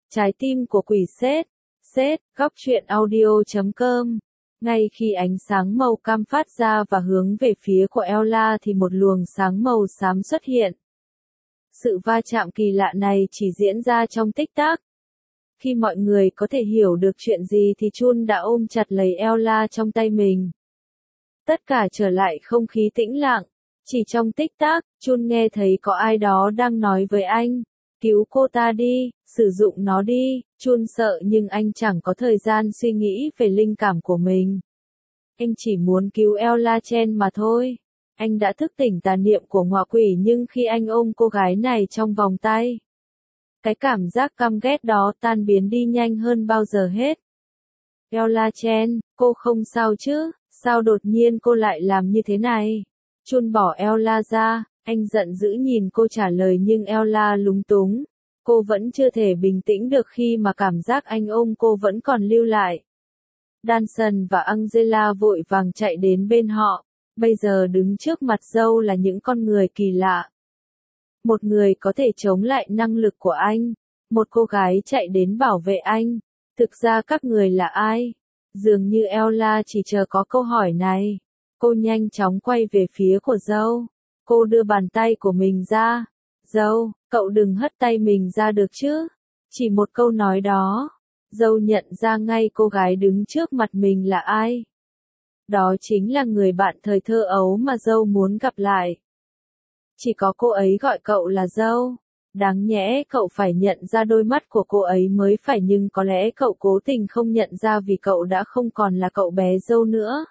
Trái tim của quỷ Seth. Seth, góc truyện audio.com. Ngay khi ánh sáng màu cam phát ra và hướng về phía của Ella thì một luồng sáng màu xám xuất hiện. Sự va chạm kỳ lạ này chỉ diễn ra trong tích tắc. Khi mọi người có thể hiểu được chuyện gì thì Chun đã ôm chặt lấy Ella trong tay mình. Tất cả trở lại không khí tĩnh lặng. Chỉ trong tích tắc, Chun nghe thấy có ai đó đang nói với anh. Cứu cô ta đi, sử dụng nó đi. Chun sợ nhưng anh chẳng có thời gian suy nghĩ về linh cảm của mình. Anh chỉ muốn cứu Ella Chen mà thôi. Anh đã thức tỉnh tà niệm của ngọa quỷ nhưng khi anh ôm cô gái này trong vòng tay, cái cảm giác căm ghét đó tan biến đi nhanh hơn bao giờ hết. Ella Chen, cô không sao chứ? Sao đột nhiên cô lại làm như thế này? Chun bỏ Ella ra, anh giận dữ nhìn cô trả lời nhưng Ella lúng túng. Cô vẫn chưa thể bình tĩnh được khi mà cảm giác anh ôm cô vẫn còn lưu lại. Danson và Angela vội vàng chạy đến bên họ. Bây giờ đứng trước mặt dâu là những con người kỳ lạ. Một người có thể chống lại năng lực của anh. Một cô gái chạy đến bảo vệ anh. Thực ra các người là ai? Dường như Ella chỉ chờ có câu hỏi này. Cô nhanh chóng quay về phía của dâu. Cô đưa bàn tay của mình ra. Dâu, cậu đừng hất tay mình ra được chứ? Chỉ một câu nói đó. Dâu nhận ra ngay cô gái đứng trước mặt mình là ai. Đó chính là người bạn thời thơ ấu mà dâu muốn gặp lại. Chỉ có cô ấy gọi cậu là dâu. Đáng nhẽ cậu phải nhận ra đôi mắt của cô ấy mới phải nhưng có lẽ cậu cố tình không nhận ra vì cậu đã không còn là cậu bé dâu nữa.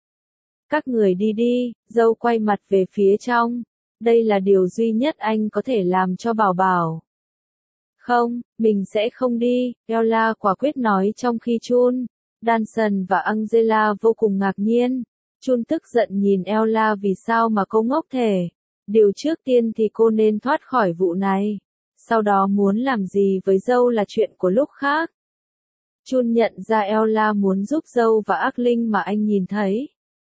Các người đi đi, dâu quay mặt về phía trong. Đây là điều duy nhất anh có thể làm cho Bảo Bảo. Không, mình sẽ không đi, Ella quả quyết nói trong khi Chun, Danson và Angela vô cùng ngạc nhiên. Chun tức giận nhìn Ella vì sao mà cô ngốc thế. Điều trước tiên thì cô nên thoát khỏi vụ này. Sau đó muốn làm gì với dâu là chuyện của lúc khác. Chun nhận ra Ella muốn giúp dâu và ác linh mà anh nhìn thấy.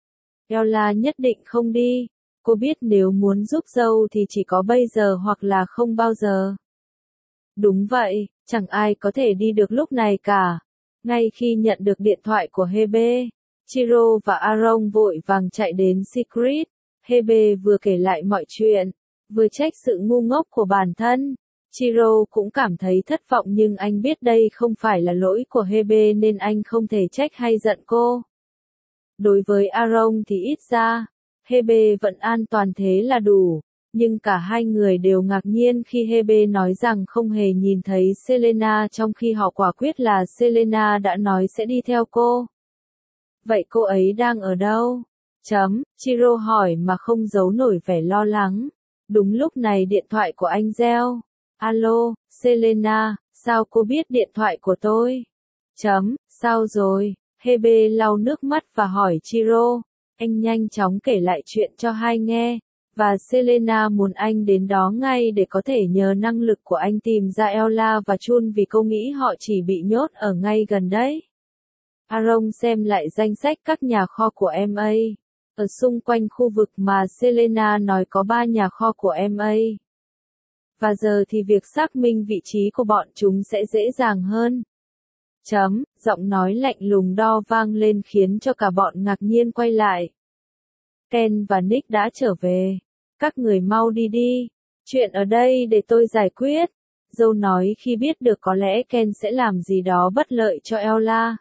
Ella nhất định không đi. Cô biết nếu muốn giúp dâu thì chỉ có bây giờ hoặc là không bao giờ. Đúng vậy, chẳng ai có thể đi được lúc này cả. Ngay khi nhận được điện thoại của Hebe, Chiro và Aaron vội vàng chạy đến Secret. Hebe vừa kể lại mọi chuyện, vừa trách sự ngu ngốc của bản thân. Chiro cũng cảm thấy thất vọng nhưng anh biết đây không phải là lỗi của Hebe nên anh không thể trách hay giận cô. Đối với Aaron thì ít ra, Hebe vẫn an toàn thế là đủ. Nhưng cả hai người đều ngạc nhiên khi Hebe nói rằng không hề nhìn thấy Selena trong khi họ quả quyết là Selena đã nói sẽ đi theo cô. Vậy cô ấy đang ở đâu? Chiro hỏi mà không giấu nổi vẻ lo lắng. Đúng lúc này điện thoại của anh reo. Alo, Selena, sao cô biết điện thoại của tôi? Sao rồi? Hebe lau nước mắt và hỏi Chiro. Anh nhanh chóng kể lại chuyện cho hai nghe. Và Selena muốn anh đến đó ngay để có thể nhờ năng lực của anh tìm ra Ella và Chun vì cô nghĩ họ chỉ bị nhốt ở ngay gần đấy. Aaron xem lại danh sách các nhà kho của MA. Ở xung quanh khu vực mà Selena nói có 3 nhà kho của MA. Và giờ thì việc xác minh vị trí của bọn chúng sẽ dễ dàng hơn. Giọng nói lạnh lùng đo vang lên khiến cho cả bọn ngạc nhiên quay lại. Ken và Nick đã trở về. Các người mau đi đi. Chuyện ở đây để tôi giải quyết. Dâu nói khi biết được có lẽ Ken sẽ làm gì đó bất lợi cho Ella.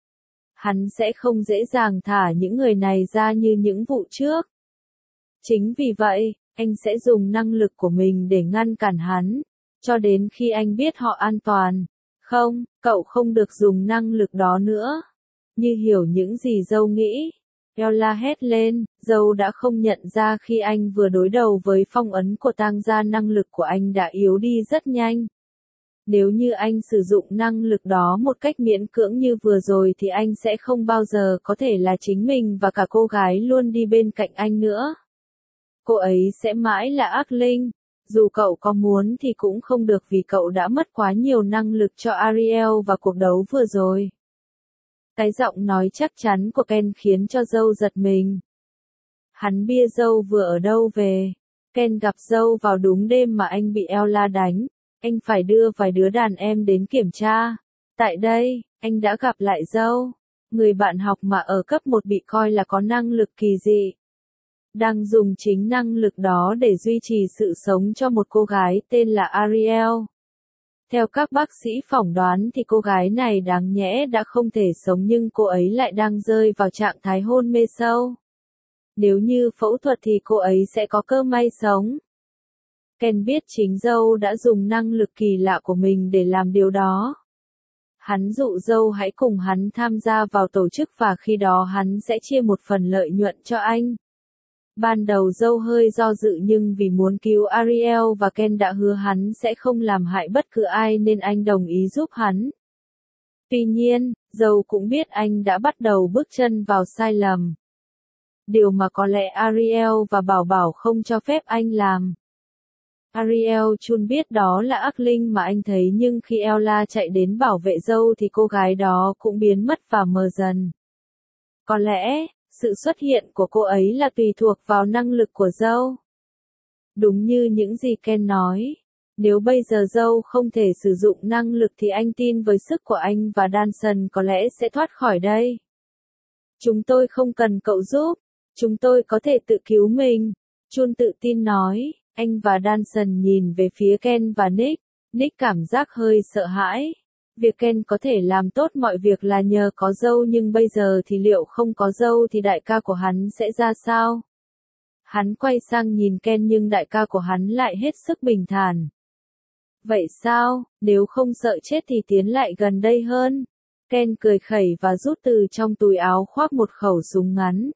Hắn sẽ không dễ dàng thả những người này ra như những vụ trước. Chính vì vậy, anh sẽ dùng năng lực của mình để ngăn cản hắn. Cho đến khi anh biết họ an toàn. Không, cậu không được dùng năng lực đó nữa. Như hiểu những gì dâu nghĩ. Ella hét lên, dâu đã không nhận ra khi anh vừa đối đầu với phong ấn của tang gia năng lực của anh đã yếu đi rất nhanh. Nếu như anh sử dụng năng lực đó một cách miễn cưỡng như vừa rồi thì anh sẽ không bao giờ có thể là chính mình và cả cô gái luôn đi bên cạnh anh nữa. Cô ấy sẽ mãi là ác linh. Dù cậu có muốn thì cũng không được vì cậu đã mất quá nhiều năng lực cho Ariel vào cuộc đấu vừa rồi. Cái giọng nói chắc chắn của Ken khiến cho dâu giật mình. Hắn bia dâu vừa ở đâu về? Ken gặp dâu vào đúng đêm mà anh bị Ella đánh. Anh phải đưa vài đứa đàn em đến kiểm tra. Tại đây, anh đã gặp lại Dâu, người bạn học mà ở cấp 1 bị coi là có năng lực kỳ dị. Đang dùng chính năng lực đó để duy trì sự sống cho một cô gái tên là Ariel. Theo các bác sĩ phỏng đoán thì cô gái này đáng nhẽ đã không thể sống nhưng cô ấy lại đang rơi vào trạng thái hôn mê sâu. Nếu như phẫu thuật thì cô ấy sẽ có cơ may sống. Ken biết chính Dâu đã dùng năng lực kỳ lạ của mình để làm điều đó. Hắn dụ Dâu hãy cùng hắn tham gia vào tổ chức và khi đó hắn sẽ chia một phần lợi nhuận cho anh. Ban đầu Dâu hơi do dự nhưng vì muốn cứu Ariel và Ken đã hứa hắn sẽ không làm hại bất cứ ai nên anh đồng ý giúp hắn. Tuy nhiên, Dâu cũng biết anh đã bắt đầu bước chân vào sai lầm. Điều mà có lẽ Ariel và Bảo Bảo không cho phép anh làm. Ariel chun biết đó là ác linh mà anh thấy nhưng khi Ella chạy đến bảo vệ Dâu thì cô gái đó cũng biến mất và mờ dần. Có lẽ, sự xuất hiện của cô ấy là tùy thuộc vào năng lực của Dâu. Đúng như những gì Ken nói, nếu bây giờ Dâu không thể sử dụng năng lực thì anh tin với sức của anh và Danson có lẽ sẽ thoát khỏi đây. Chúng tôi không cần cậu giúp, chúng tôi có thể tự cứu mình, Chun tự tin nói. Anh và Danson nhìn về phía Ken và Nick. Nick cảm giác hơi sợ hãi. Việc Ken có thể làm tốt mọi việc là nhờ có Dâu nhưng bây giờ thì liệu không có Dâu thì đại ca của hắn sẽ ra sao? Hắn quay sang nhìn Ken nhưng đại ca của hắn lại hết sức bình thản. Vậy sao, nếu không sợ chết thì tiến lại gần đây hơn. Ken cười khẩy và rút từ trong túi áo khoác một khẩu súng ngắn.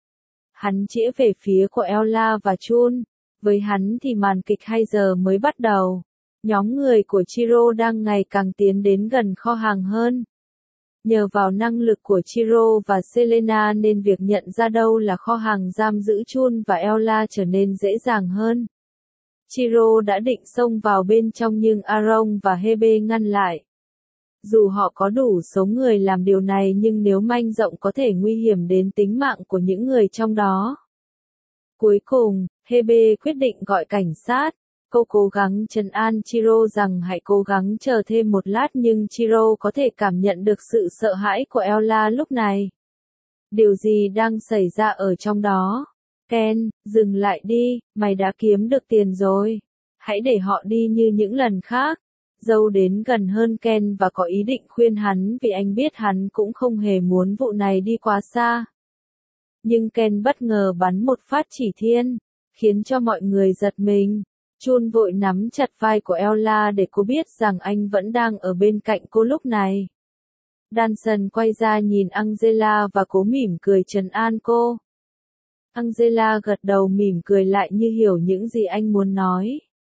Hắn chĩa về phía của Ella và Chun. Với hắn thì màn kịch hay giờ mới bắt đầu. Nhóm người của Chiro đang ngày càng tiến đến gần kho hàng hơn. Nhờ vào năng lực của Chiro và Selena nên việc nhận ra đâu là kho hàng giam giữ Chun và Ella trở nên dễ dàng hơn. Chiro đã định xông vào bên trong nhưng Aaron và Hebe ngăn lại. Dù họ có đủ số người làm điều này nhưng nếu manh rộng có thể nguy hiểm đến tính mạng của những người trong đó. Cuối cùng, Hebe quyết định gọi cảnh sát. Cô cố gắng trấn an Chiro rằng hãy cố gắng chờ thêm một lát nhưng Chiro có thể cảm nhận được sự sợ hãi của Ella lúc này. Điều gì đang xảy ra ở trong đó? Ken, dừng lại đi, mày đã kiếm được tiền rồi. Hãy để họ đi như những lần khác. Dâu đến gần hơn Ken và có ý định khuyên hắn vì anh biết hắn cũng không hề muốn vụ này đi quá xa. Nhưng Ken bất ngờ bắn một phát chỉ thiên, khiến cho mọi người giật mình. Chun vội nắm chặt vai của Ella để cô biết rằng anh vẫn đang ở bên cạnh cô lúc này. Danson quay ra nhìn Angela và cố mỉm cười trấn an cô. Angela gật đầu mỉm cười lại như hiểu những gì anh muốn nói.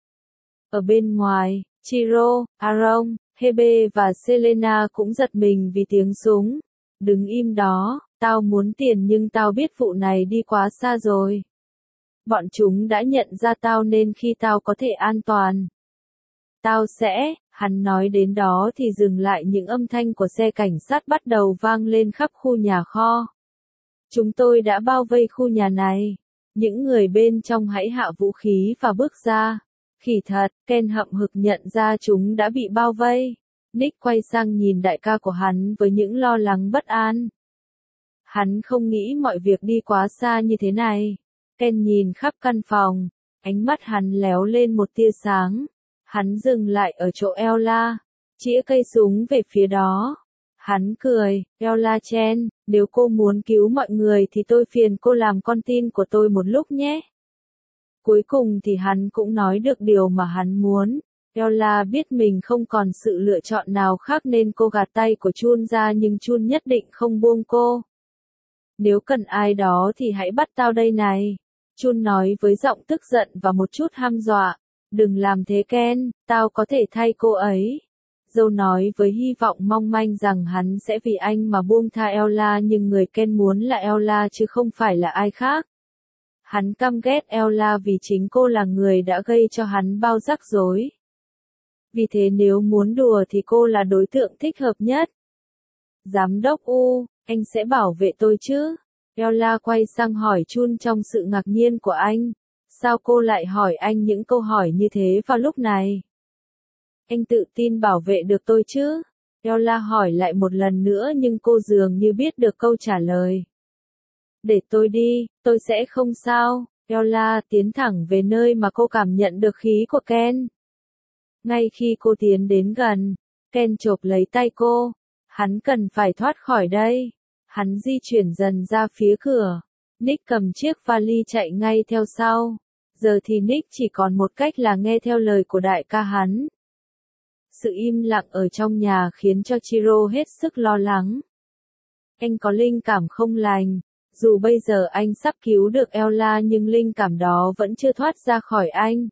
Ở bên ngoài, Chiro, Aaron, Hebe và Selena cũng giật mình vì tiếng súng. Đứng im đó, tao muốn tiền nhưng tao biết vụ này đi quá xa rồi. Bọn chúng đã nhận ra tao nên khi tao có thể an toàn. Tao sẽ, hắn nói đến đó thì dừng lại những âm thanh của xe cảnh sát bắt đầu vang lên khắp khu nhà kho. Chúng tôi đã bao vây khu nhà này. Những người bên trong hãy hạ vũ khí và bước ra. Khỉ thật, Ken hậm hực nhận ra chúng đã bị bao vây. Nick quay sang nhìn đại ca của hắn với những lo lắng bất an. Hắn không nghĩ mọi việc đi quá xa như thế này. Ken nhìn khắp căn phòng, ánh mắt hắn léo lên một tia sáng. Hắn dừng lại ở chỗ Ella, chĩa cây súng về phía đó. Hắn cười, Ella Chen, nếu cô muốn cứu mọi người thì tôi phiền cô làm con tin của tôi một lúc nhé. Cuối cùng thì hắn cũng nói được điều mà hắn muốn. Ella biết mình không còn sự lựa chọn nào khác nên cô gạt tay của Chun ra nhưng Chun nhất định không buông cô. Nếu cần ai đó thì hãy bắt tao đây này. Chun nói với giọng tức giận và một chút hăm dọa. Đừng làm thế Ken, tao có thể thay cô ấy. Dâu nói với hy vọng mong manh rằng hắn sẽ vì anh mà buông tha Ella nhưng người Ken muốn là Ella chứ không phải là ai khác. Hắn căm ghét Ella vì chính cô là người đã gây cho hắn bao rắc rối. Vì thế nếu muốn đùa thì cô là đối tượng thích hợp nhất. Giám đốc U, anh sẽ bảo vệ tôi chứ? Ella quay sang hỏi Chun trong sự ngạc nhiên của anh. Sao cô lại hỏi anh những câu hỏi như thế vào lúc này? Anh tự tin bảo vệ được tôi chứ? Ella hỏi lại một lần nữa nhưng cô dường như biết được câu trả lời. Để tôi đi, tôi sẽ không sao. Ella tiến thẳng về nơi mà cô cảm nhận được khí của Ken. Ngay khi cô tiến đến gần, Ken chộp lấy tay cô. Hắn cần phải thoát khỏi đây. Hắn di chuyển dần ra phía cửa. Nick cầm chiếc vali chạy ngay theo sau. Giờ thì Nick chỉ còn một cách là nghe theo lời của đại ca hắn. Sự im lặng ở trong nhà khiến cho Chiro hết sức lo lắng. Anh có linh cảm không lành. Dù bây giờ anh sắp cứu được Ella nhưng linh cảm đó vẫn chưa thoát ra khỏi anh.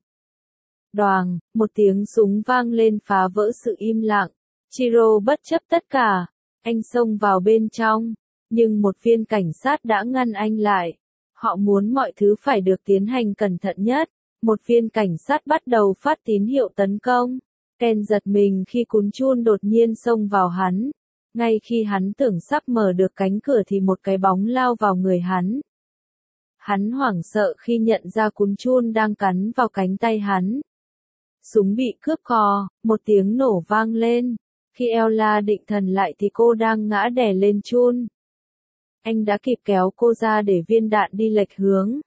Đoàng, một tiếng súng vang lên phá vỡ sự im lặng. Chiro bất chấp tất cả. Anh xông vào bên trong. Nhưng một viên cảnh sát đã ngăn anh lại. Họ muốn mọi thứ phải được tiến hành cẩn thận nhất. Một viên cảnh sát bắt đầu phát tín hiệu tấn công. Ken giật mình khi cún chun đột nhiên xông vào hắn. Ngay khi hắn tưởng sắp mở được cánh cửa thì một cái bóng lao vào người hắn. Hắn hoảng sợ khi nhận ra cún chun đang cắn vào cánh tay hắn. Súng bị cướp cò, một tiếng nổ vang lên. Khi Ella định thần lại thì cô đang ngã đè lên chun. Anh đã kịp kéo cô ra để viên đạn đi lệch hướng.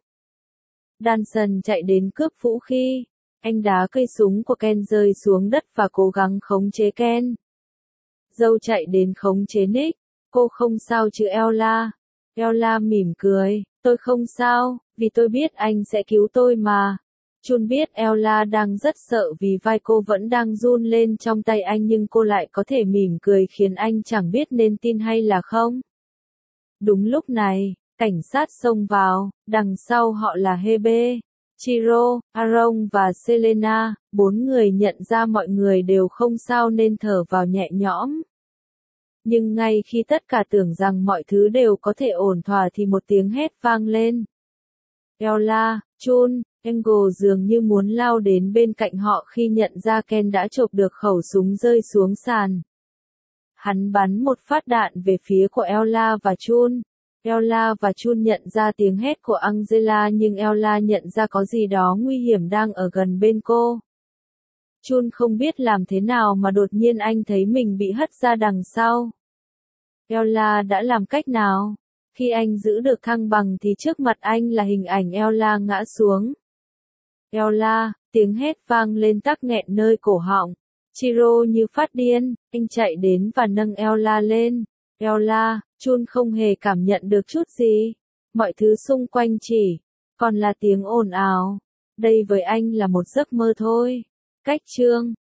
Danson chạy đến cướp vũ khí. Anh đá cây súng của Ken rơi xuống đất và cố gắng khống chế Ken. Dâu chạy đến khống chế Nick. Cô không sao chứ Ella? Ella mỉm cười. Tôi không sao, vì tôi biết anh sẽ cứu tôi mà. Chun biết Ella đang rất sợ vì vai cô vẫn đang run lên trong tay anh nhưng cô lại có thể mỉm cười khiến anh chẳng biết nên tin hay là không. Đúng lúc này, cảnh sát xông vào, đằng sau họ là Hebe, Chiro, Aaron và Selena, 4 người nhận ra mọi người đều không sao nên thở vào nhẹ nhõm. Nhưng ngay khi tất cả tưởng rằng mọi thứ đều có thể ổn thỏa thì một tiếng hét vang lên. Ella, Chun, Angle dường như muốn lao đến bên cạnh họ khi nhận ra Ken đã chộp được khẩu súng rơi xuống sàn. Hắn bắn một phát đạn về phía của Ella và Chun. Ella và Chun nhận ra tiếng hét của Angela nhưng Ella nhận ra có gì đó nguy hiểm đang ở gần bên cô. Chun không biết làm thế nào mà đột nhiên anh thấy mình bị hất ra đằng sau. Ella đã làm cách nào? Khi anh giữ được thăng bằng thì trước mặt anh là hình ảnh Ella ngã xuống. Ella, tiếng hét vang lên tắc nghẹn nơi cổ họng. Chiro như phát điên, anh chạy đến và nâng Ella lên. Ella, Chun không hề cảm nhận được chút gì. Mọi thứ xung quanh chỉ còn là tiếng ồn ào. Đây với anh là một giấc mơ thôi. Cách chương